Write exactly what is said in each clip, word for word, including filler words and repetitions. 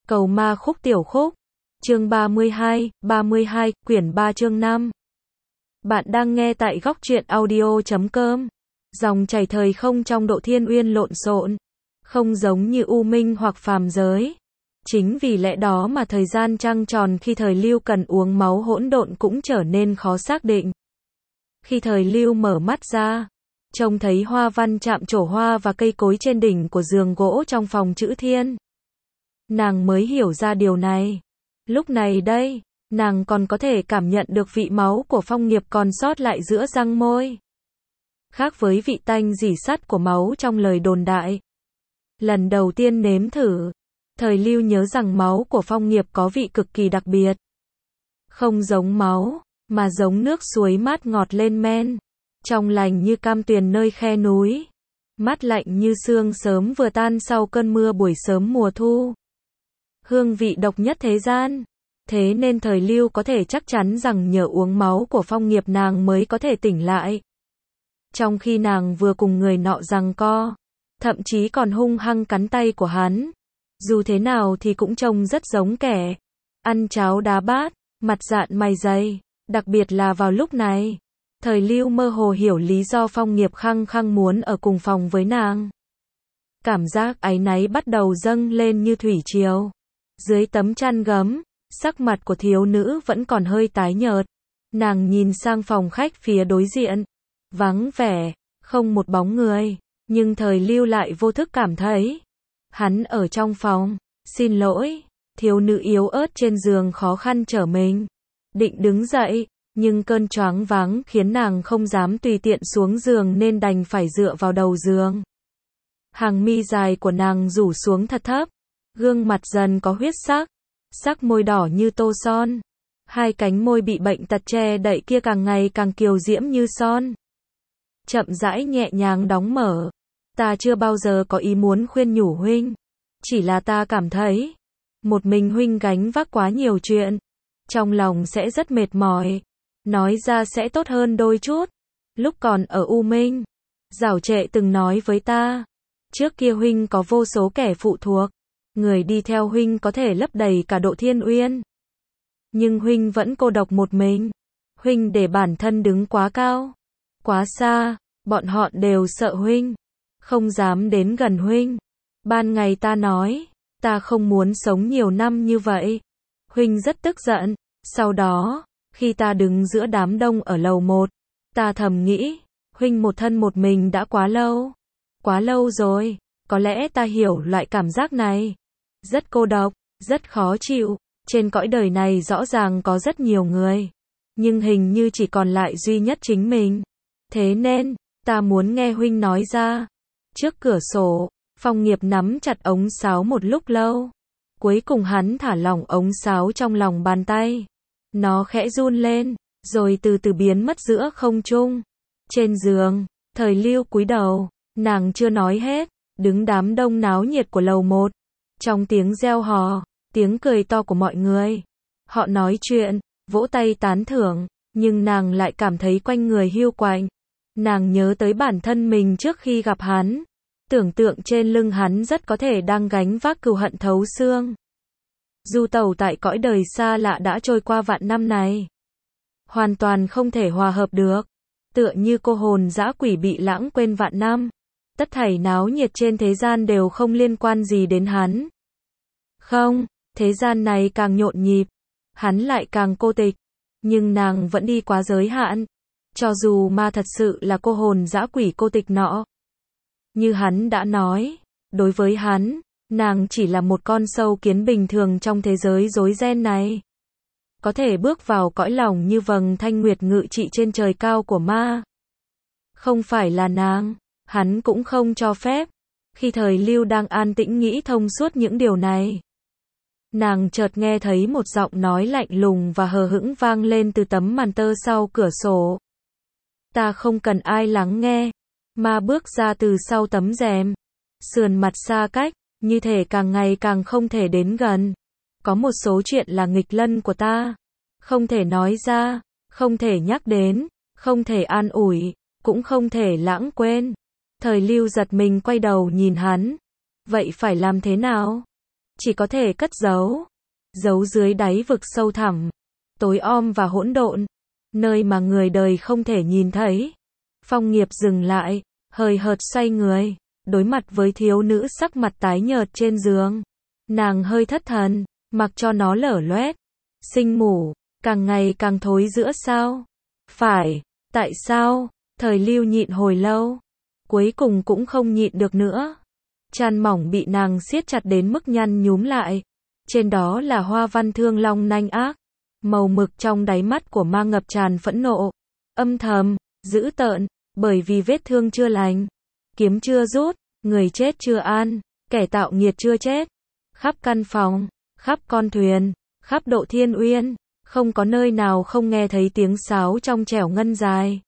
Cầu ma khúc tiểu khúc. Chương ba mươi hai, ba mươi hai, quyển ba chương năm. Bạn đang nghe tại góc truyện audio chấm com. Dòng chảy thời không trong Độ Thiên Uyên lộn xộn, không giống như u minh hoặc phàm giới. Chính vì lẽ đó mà thời gian trăng tròn khi thời Lưu cần uống máu hỗn độn cũng trở nên khó xác định. Khi thời Lưu mở mắt ra, trông thấy hoa văn chạm trổ hoa và cây cối trên đỉnh của giường gỗ trong phòng chữ thiên. Nàng mới hiểu ra điều này. Lúc này đây, nàng còn có thể cảm nhận được vị máu của Phong Nghiệp còn sót lại giữa răng môi. Khác với vị tanh rỉ sắt của máu trong lời đồn đại. Lần đầu tiên nếm thử, thời Lưu nhớ rằng máu của Phong Nghiệp có vị cực kỳ đặc biệt. Không giống máu, mà giống nước suối mát ngọt lên men, trong lành như cam tuyền nơi khe núi, mát lạnh như sương sớm vừa tan sau cơn mưa buổi sớm mùa thu. Hương vị độc nhất thế gian. Thế nên thời Lưu có thể chắc chắn rằng nhờ uống máu của Phong Nghiệp nàng mới có thể tỉnh lại. Trong khi nàng vừa cùng người nọ giằng co, thậm chí còn hung hăng cắn tay của hắn. Dù thế nào thì cũng trông rất giống kẻ ăn cháo đá bát, mặt dạn mày dày. Đặc biệt là vào lúc này, thời Lưu mơ hồ hiểu lý do Phong Nghiệp khăng khăng muốn ở cùng phòng với nàng. Cảm giác áy náy bắt đầu dâng lên như thủy triều. Dưới tấm chăn gấm, sắc mặt của thiếu nữ vẫn còn hơi tái nhợt. Nàng nhìn sang phòng khách phía đối diện. Vắng vẻ, không một bóng người. Nhưng thời Lưu lại vô thức cảm thấy hắn ở trong phòng. Xin lỗi, thiếu nữ yếu ớt trên giường khó khăn trở mình. Định đứng dậy, nhưng cơn choáng váng khiến nàng không dám tùy tiện xuống giường nên đành phải dựa vào đầu giường. Hàng mi dài của nàng rủ xuống thật thấp. Gương mặt dần có huyết sắc, sắc môi đỏ như tô son. Hai cánh môi bị bệnh tật che đậy kia càng ngày càng kiều diễm như son. Chậm rãi nhẹ nhàng đóng mở. Ta chưa bao giờ có ý muốn khuyên nhủ huynh. Chỉ là ta cảm thấy, một mình huynh gánh vác quá nhiều chuyện. Trong lòng sẽ rất mệt mỏi. Nói ra sẽ tốt hơn đôi chút. Lúc còn ở U Minh, Giảo Trệ từng nói với ta. Trước kia huynh có vô số kẻ phụ thuộc. Người đi theo huynh có thể lấp đầy cả Độ Thiên Uyên. Nhưng huynh vẫn cô độc một mình. Huynh để bản thân đứng quá cao, quá xa, bọn họ đều sợ huynh, không dám đến gần huynh. Ban ngày ta nói, ta không muốn sống nhiều năm như vậy. Huynh rất tức giận. Sau đó, khi ta đứng giữa đám đông ở lầu một, ta thầm nghĩ, huynh một thân một mình đã quá lâu. Quá lâu rồi, có lẽ ta hiểu loại cảm giác này. Rất cô độc, rất khó chịu. Trên cõi đời này rõ ràng có rất nhiều người, nhưng hình như chỉ còn lại duy nhất chính mình. Thế nên, ta muốn nghe huynh nói ra. Trước cửa sổ, Phong Nghiệp nắm chặt ống sáo một lúc lâu. Cuối cùng hắn thả lỏng ống sáo trong lòng bàn tay. Nó khẽ run lên, rồi từ từ biến mất giữa không trung. Trên giường, thời Lưu cúi đầu, nàng chưa nói hết, đứng đám đông náo nhiệt của lầu một. Trong tiếng reo hò, tiếng cười to của mọi người, họ nói chuyện, vỗ tay tán thưởng, nhưng nàng lại cảm thấy quanh người hiu quạnh. Nàng nhớ tới bản thân mình trước khi gặp hắn, tưởng tượng trên lưng hắn rất có thể đang gánh vác cừu hận thấu xương. Du tẩu tại cõi đời xa lạ đã trôi qua vạn năm này, hoàn toàn không thể hòa hợp được, tựa như cô hồn dã quỷ bị lãng quên vạn năm. Tất thảy náo nhiệt trên thế gian đều không liên quan gì đến hắn. Không, thế gian này càng nhộn nhịp, hắn lại càng cô tịch. Nhưng nàng vẫn đi quá giới hạn. Cho dù ma thật sự là cô hồn dã quỷ cô tịch nọ. Như hắn đã nói, đối với hắn, nàng chỉ là một con sâu kiến bình thường trong thế giới rối ren này. Có thể bước vào cõi lòng như vầng thanh nguyệt ngự trị trên trời cao của ma. Không phải là nàng. Hắn cũng không cho phép. Khi thời Lưu đang an tĩnh nghĩ thông suốt những điều này, nàng chợt nghe thấy một giọng nói lạnh lùng và hờ hững vang lên từ tấm màn tơ sau cửa sổ. Ta không cần ai lắng nghe. Ma bước ra từ sau tấm rèm, sườn mặt xa cách, như thể càng ngày càng không thể đến gần. Có một số chuyện là nghịch lân của ta, không thể nói ra, không thể nhắc đến, không thể an ủi, cũng không thể lãng quên. Thời Lưu giật mình quay đầu nhìn hắn. Vậy phải làm thế nào? chỉ có thể cất giấu. Giấu dưới đáy vực sâu thẳm, tối om và hỗn độn, nơi mà người đời không thể nhìn thấy. Phong Nghiệp dừng lại, hời hợt xoay người, đối mặt với thiếu nữ sắc mặt tái nhợt trên giường. Nàng hơi thất thần, mặc cho nó lở loét. Sinh mủ, càng ngày càng thối giữa sao? Phải, tại sao? Thời Lưu nhịn hồi lâu, cuối cùng cũng không nhịn được nữa. Chăn mỏng bị nàng siết chặt đến mức nhăn nhúm lại. Trên đó là hoa văn thương long nanh ác. Màu mực trong đáy mắt của ma ngập tràn phẫn nộ. Âm thầm, dữ tợn, bởi vì vết thương chưa lành. Kiếm chưa rút, người chết chưa an, kẻ tạo nghiệt chưa chết. Khắp căn phòng, khắp con thuyền, khắp độ thiên uyên, không có nơi nào không nghe thấy tiếng sáo trong trẻo ngân dài.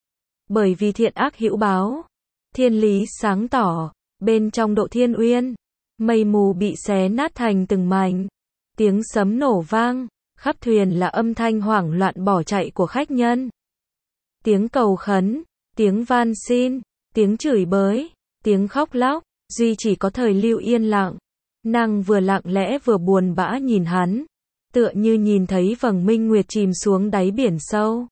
Bởi vì thiện ác hữu báo, thiên lý sáng tỏ, bên trong độ thiên uyên, mây mù bị xé nát thành từng mảnh, tiếng sấm nổ vang, khắp thuyền là âm thanh hoảng loạn bỏ chạy của khách nhân. Tiếng cầu khấn, tiếng van xin, tiếng chửi bới, tiếng khóc lóc, duy chỉ có Thời Lưu yên lặng. Nàng vừa lặng lẽ vừa buồn bã nhìn hắn, tựa như nhìn thấy vầng minh nguyệt chìm xuống đáy biển sâu.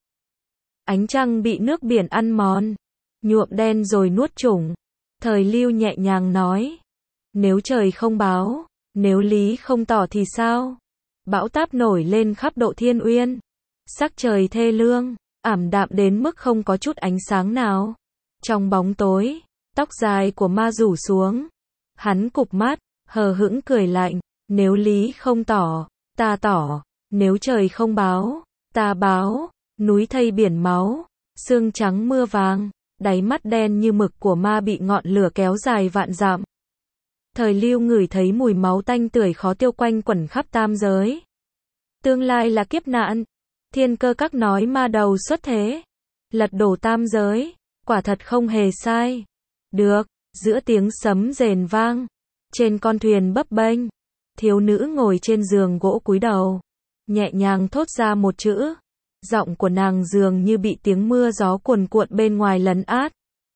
Ánh trăng bị nước biển ăn mòn, nhuộm đen rồi nuốt chửng. Thời Lưu nhẹ nhàng nói, nếu trời không báo, nếu lý không tỏ thì sao? Bão táp nổi lên khắp độ thiên uyên, sắc trời thê lương, ảm đạm đến mức không có chút ánh sáng nào. Trong bóng tối, tóc dài của ma rủ xuống, hắn cụp mắt, hờ hững cười lạnh, nếu lý không tỏ, ta tỏ, nếu trời không báo, ta báo. Núi thây biển máu, xương trắng mưa vàng, đáy mắt đen như mực của ma bị ngọn lửa kéo dài vạn dặm. Thời Lưu ngửi thấy mùi máu tanh tưởi khó tiêu quanh quẩn khắp tam giới. Tương lai là kiếp nạn, Thiên Cơ Các nói ma đầu xuất thế, lật đổ tam giới, quả thật không hề sai. Được, giữa tiếng sấm rền vang, trên con thuyền bấp bênh, thiếu nữ ngồi trên giường gỗ cúi đầu, nhẹ nhàng thốt ra một chữ. Giọng của nàng dường như bị tiếng mưa gió cuồn cuộn bên ngoài lấn át.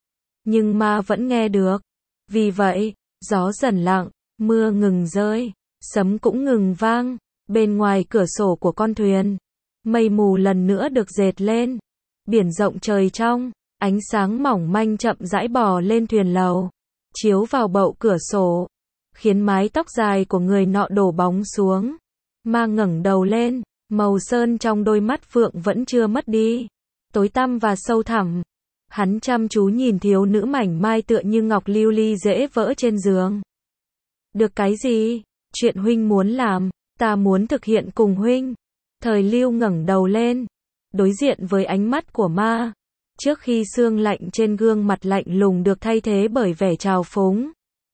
Nhưng ma vẫn nghe được. Vì vậy, gió dần lặng, mưa ngừng rơi, sấm cũng ngừng vang. Bên ngoài cửa sổ của con thuyền, mây mù lần nữa được dệt lên. Biển rộng trời trong, ánh sáng mỏng manh chậm rãi bò lên thuyền lầu, chiếu vào bậu cửa sổ, khiến mái tóc dài của người nọ đổ bóng xuống. Ma ngẩng đầu lên. Màu sơn trong đôi mắt phượng vẫn chưa mất đi, tối tăm và sâu thẳm. Hắn chăm chú nhìn thiếu nữ mảnh mai tựa như ngọc lưu ly dễ vỡ trên giường. Được cái gì? Chuyện huynh muốn làm, ta muốn thực hiện cùng huynh. Thời Lưu ngẩng đầu lên, đối diện với ánh mắt của ma. Trước khi sương lạnh trên gương mặt lạnh lùng được thay thế bởi vẻ trào phúng,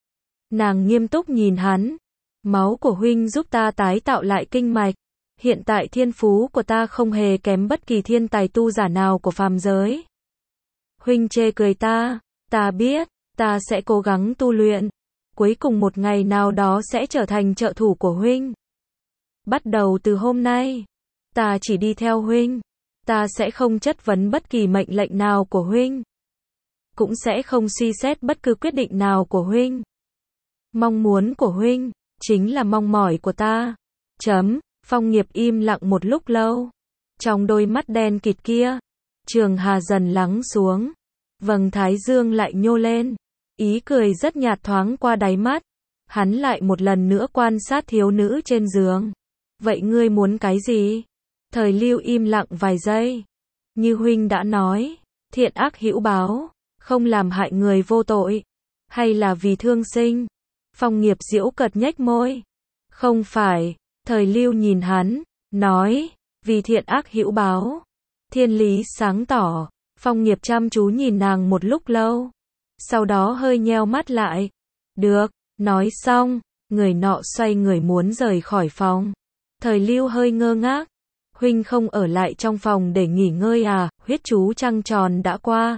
nàng nghiêm túc nhìn hắn. Máu của huynh giúp ta tái tạo lại kinh mạch. Hiện tại thiên phú của ta không hề kém bất kỳ thiên tài tu giả nào của phàm giới. Huynh chê cười ta, ta biết, ta sẽ cố gắng tu luyện. Cuối cùng một ngày nào đó sẽ trở thành trợ thủ của huynh. Bắt đầu từ hôm nay, ta chỉ đi theo huynh. Ta sẽ không chất vấn bất kỳ mệnh lệnh nào của huynh. Cũng sẽ không suy xét bất cứ quyết định nào của huynh. Mong muốn của huynh, chính là mong mỏi của ta. Chấm. Phong Nghiệp im lặng một lúc lâu. Trong đôi mắt đen kịt kia, trường hà dần lắng xuống. Vầng thái dương lại nhô lên. Ý cười rất nhạt thoáng qua đáy mắt. Hắn lại một lần nữa quan sát thiếu nữ trên giường. Vậy ngươi muốn cái gì? Thời Lưu im lặng vài giây. Như huynh đã nói, thiện ác hữu báo, không làm hại người vô tội. Hay là vì thương sinh? Phong Nghiệp giễu cợt nhếch môi. Không phải. Thời Lưu nhìn hắn, nói, vì thiện ác hữu báo. Thiên lý sáng tỏ. Phong Nghiệp chăm chú nhìn nàng một lúc lâu. Sau đó hơi nheo mắt lại. Được, nói xong, người nọ xoay người muốn rời khỏi phòng. Thời Lưu hơi ngơ ngác. Huynh không ở lại trong phòng để nghỉ ngơi à? Huyết chú trăng tròn đã qua.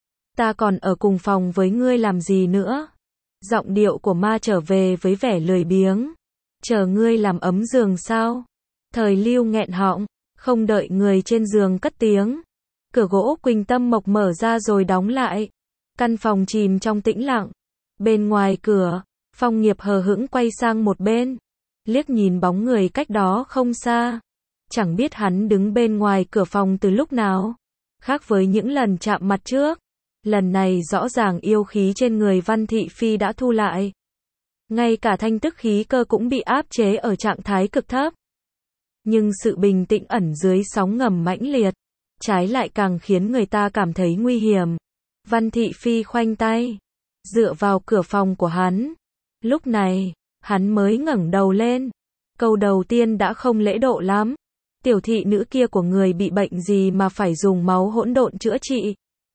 Ta còn ở cùng phòng với ngươi làm gì nữa? Giọng điệu của ma trở về với vẻ lười biếng. Chờ ngươi làm ấm giường sao? Thời Lưu nghẹn họng, không đợi người trên giường cất tiếng. Cửa gỗ Quỳnh Tâm Mộc mở ra rồi đóng lại. Căn phòng chìm trong tĩnh lặng. Bên ngoài cửa, Phong Nghiệp hờ hững quay sang một bên, liếc nhìn bóng người cách đó không xa. Chẳng biết hắn đứng bên ngoài cửa phòng từ lúc nào. Khác với những lần chạm mặt trước, lần này rõ ràng yêu khí trên người Văn Thị Phi đã thu lại. Ngay cả thanh tức khí cơ cũng bị áp chế ở trạng thái cực thấp. Nhưng sự bình tĩnh ẩn dưới sóng ngầm mãnh liệt, trái lại càng khiến người ta cảm thấy nguy hiểm. Văn Thị Phi khoanh tay, dựa vào cửa phòng của hắn. Lúc này, hắn mới ngẩng đầu lên. Câu đầu tiên đã không lễ độ lắm. Tiểu thị nữ kia của người bị bệnh gì mà phải dùng máu hỗn độn chữa trị?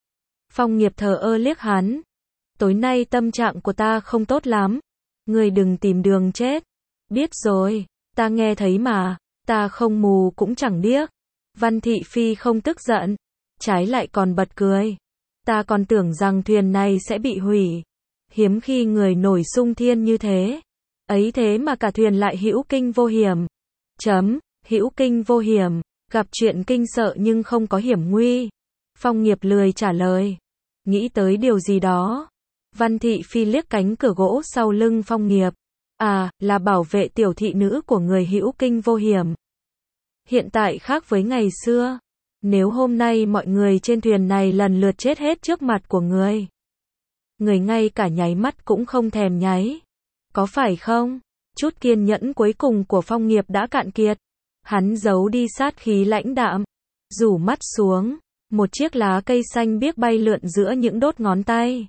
Phong Nghiệp thờ ơ liếc hắn. Tối nay tâm trạng của ta không tốt lắm. Người đừng tìm đường chết. Biết rồi, ta nghe thấy mà, ta không mù cũng chẳng điếc. Văn Thị Phi không tức giận, trái lại còn bật cười. Ta còn tưởng rằng thuyền này sẽ bị hủy. Hiếm khi người nổi xung thiên như thế. Ấy thế mà cả thuyền lại hữu kinh vô hiểm. Chấm, hữu kinh vô hiểm, gặp chuyện kinh sợ nhưng không có hiểm nguy. Phong Nghiệp lười trả lời. Nghĩ tới điều gì đó. Văn Thị Phi liếc cánh cửa gỗ sau lưng Phong Nghiệp. À, là bảo vệ tiểu thị nữ của người hữu kinh vô hiểm. Hiện tại khác với ngày xưa. Nếu hôm nay mọi người trên thuyền này lần lượt chết hết trước mặt của người, người ngay cả nháy mắt cũng không thèm nháy. Có phải không? Chút kiên nhẫn cuối cùng của Phong Nghiệp đã cạn kiệt. Hắn giấu đi sát khí lãnh đạm, rủ mắt xuống, một chiếc lá cây xanh biếc bay lượn giữa những đốt ngón tay.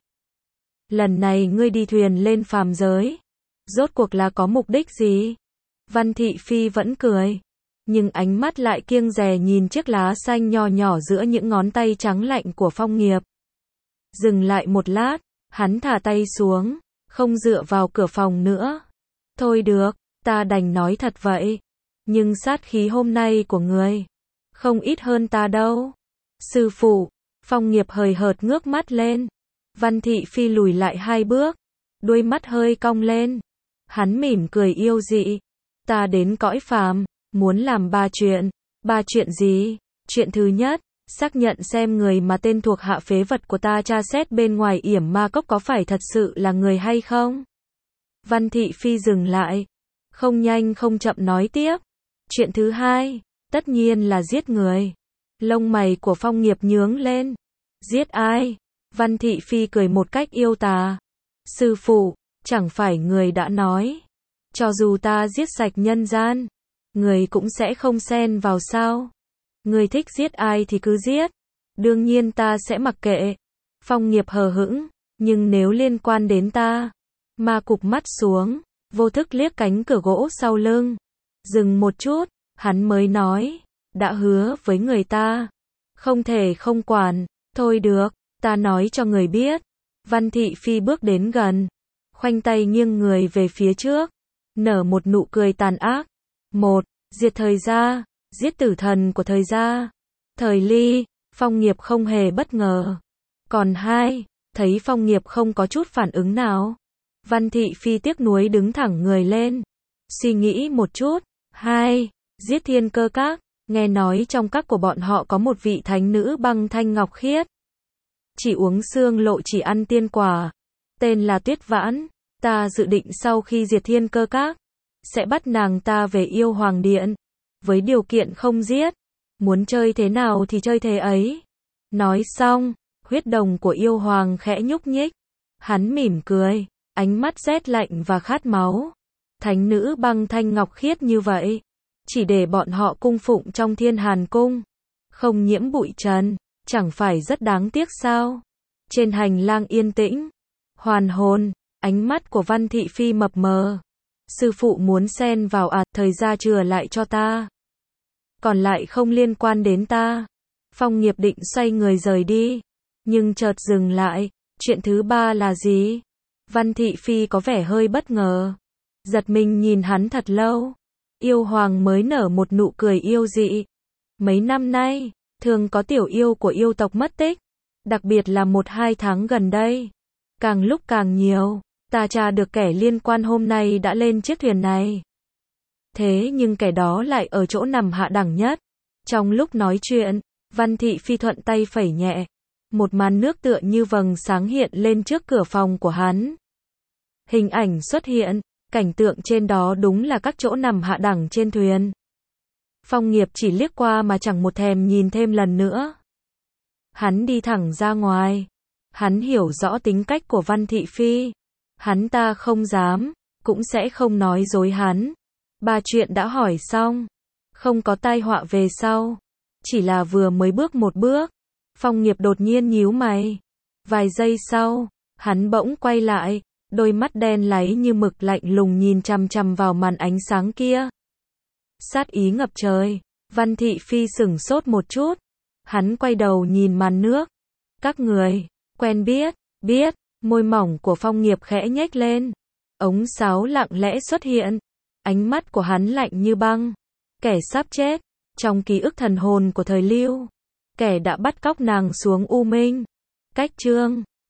Lần này ngươi đi thuyền lên phàm giới, rốt cuộc là có mục đích gì? Văn Thị Phi vẫn cười, nhưng ánh mắt lại kiêng dè nhìn chiếc lá xanh nho nhỏ giữa những ngón tay trắng lạnh của Phong Nghiệp. Dừng lại một lát, hắn thả tay xuống, không dựa vào cửa phòng nữa. Thôi được, ta đành nói thật vậy. Nhưng sát khí hôm nay của người không ít hơn ta đâu. Sư phụ, Phong Nghiệp hời hợt ngước mắt lên. Văn Thị Phi lùi lại hai bước, đuôi mắt hơi cong lên. Hắn mỉm cười yêu dị. Ta đến cõi phàm, muốn làm ba chuyện. Ba chuyện gì? Chuyện thứ nhất, xác nhận xem người mà tên thuộc hạ phế vật của ta tra xét bên ngoài yểm ma cốc có phải thật sự là người hay không? Văn Thị Phi dừng lại, không nhanh không chậm nói tiếp. Chuyện thứ hai, tất nhiên là giết người. Lông mày của Phong Nghiệp nhướng lên. Giết ai? Văn Thị Phi cười một cách yêu tà. Sư phụ, chẳng phải người đã nói, cho dù ta giết sạch nhân gian, người cũng sẽ không xen vào sao? Người thích giết ai thì cứ giết. Đương nhiên ta sẽ mặc kệ. Phong Nghiệp hờ hững, nhưng nếu liên quan đến ta. Ma cụp mắt xuống, vô thức liếc cánh cửa gỗ sau lưng. Dừng một chút, hắn mới nói, đã hứa với người ta, không thể không quản. Thôi được, ta nói cho người biết. Văn Thị Phi bước đến gần, khoanh tay nghiêng người về phía trước, nở một nụ cười tàn ác. Một, diệt thời gia, giết tử thần của thời gia. Thời Ly. Phong Nghiệp không hề bất ngờ. Còn hai, thấy Phong Nghiệp không có chút phản ứng nào, Văn Thị Phi tiếc nuối đứng thẳng người lên, suy nghĩ một chút. Hai, giết Thiên Cơ Các. Nghe nói trong các của bọn họ có một vị thánh nữ băng thanh ngọc khiết, chỉ uống xương lộ chỉ ăn tiên quả, tên là Tuyết Vãn. Ta dự định sau khi diệt Thiên Cơ Các, sẽ bắt nàng ta về Yêu Hoàng Điện, với điều kiện không giết. Muốn chơi thế nào thì chơi thế ấy. Nói xong, huyết đồng của Yêu Hoàng khẽ nhúc nhích. Hắn mỉm cười, ánh mắt rét lạnh và khát máu. Thánh nữ băng thanh ngọc khiết như vậy, chỉ để bọn họ cung phụng trong Thiên Hàn Cung, không nhiễm bụi trần, chẳng phải rất đáng tiếc sao? Trên hành lang yên tĩnh, hoàn hồn, ánh mắt của Văn Thị Phi mập mờ. Sư phụ muốn xen vào à, thời gia chừa lại cho ta. Còn lại không liên quan đến ta. Phong Nghiệp định xoay người rời đi, nhưng chợt dừng lại. Chuyện thứ ba là gì? Văn Thị Phi có vẻ hơi bất ngờ, giật mình nhìn hắn thật lâu. Yêu Hoàng mới nở một nụ cười yêu dị. Mấy năm nay, thường có tiểu yêu của yêu tộc mất tích, đặc biệt là một hai tháng gần đây, càng lúc càng nhiều. Ta tra được kẻ liên quan hôm nay đã lên chiếc thuyền này. Thế nhưng kẻ đó lại ở chỗ nằm hạ đẳng nhất. Trong lúc nói chuyện, Văn Thị Phi thuận tay phẩy nhẹ, một màn nước tựa như vầng sáng hiện lên trước cửa phòng của hắn. Hình ảnh xuất hiện, cảnh tượng trên đó đúng là các chỗ nằm hạ đẳng trên thuyền. Phong Nghiệp chỉ liếc qua mà chẳng một thèm nhìn thêm lần nữa. Hắn đi thẳng ra ngoài. Hắn hiểu rõ tính cách của Văn Thị Phi. Hắn ta không dám, cũng sẽ không nói dối hắn. Ba chuyện đã hỏi xong. Không có tai họa về sau. Chỉ là vừa mới bước một bước. Phong Nghiệp đột nhiên nhíu mày. Vài giây sau, hắn bỗng quay lại. Đôi mắt đen láy như mực lạnh lùng nhìn chằm chằm vào màn ánh sáng kia. Sát ý ngập trời. Văn Thị Phi sửng sốt một chút. Hắn quay đầu nhìn màn nước. Các người, quen biết, biết, môi mỏng của Phong Nghiệp khẽ nhếch lên. Ống sáo lặng lẽ xuất hiện. Ánh mắt của hắn lạnh như băng. Kẻ sắp chết, trong ký ức thần hồn của thời Lưu. Kẻ đã bắt cóc nàng xuống U Minh. Cách chương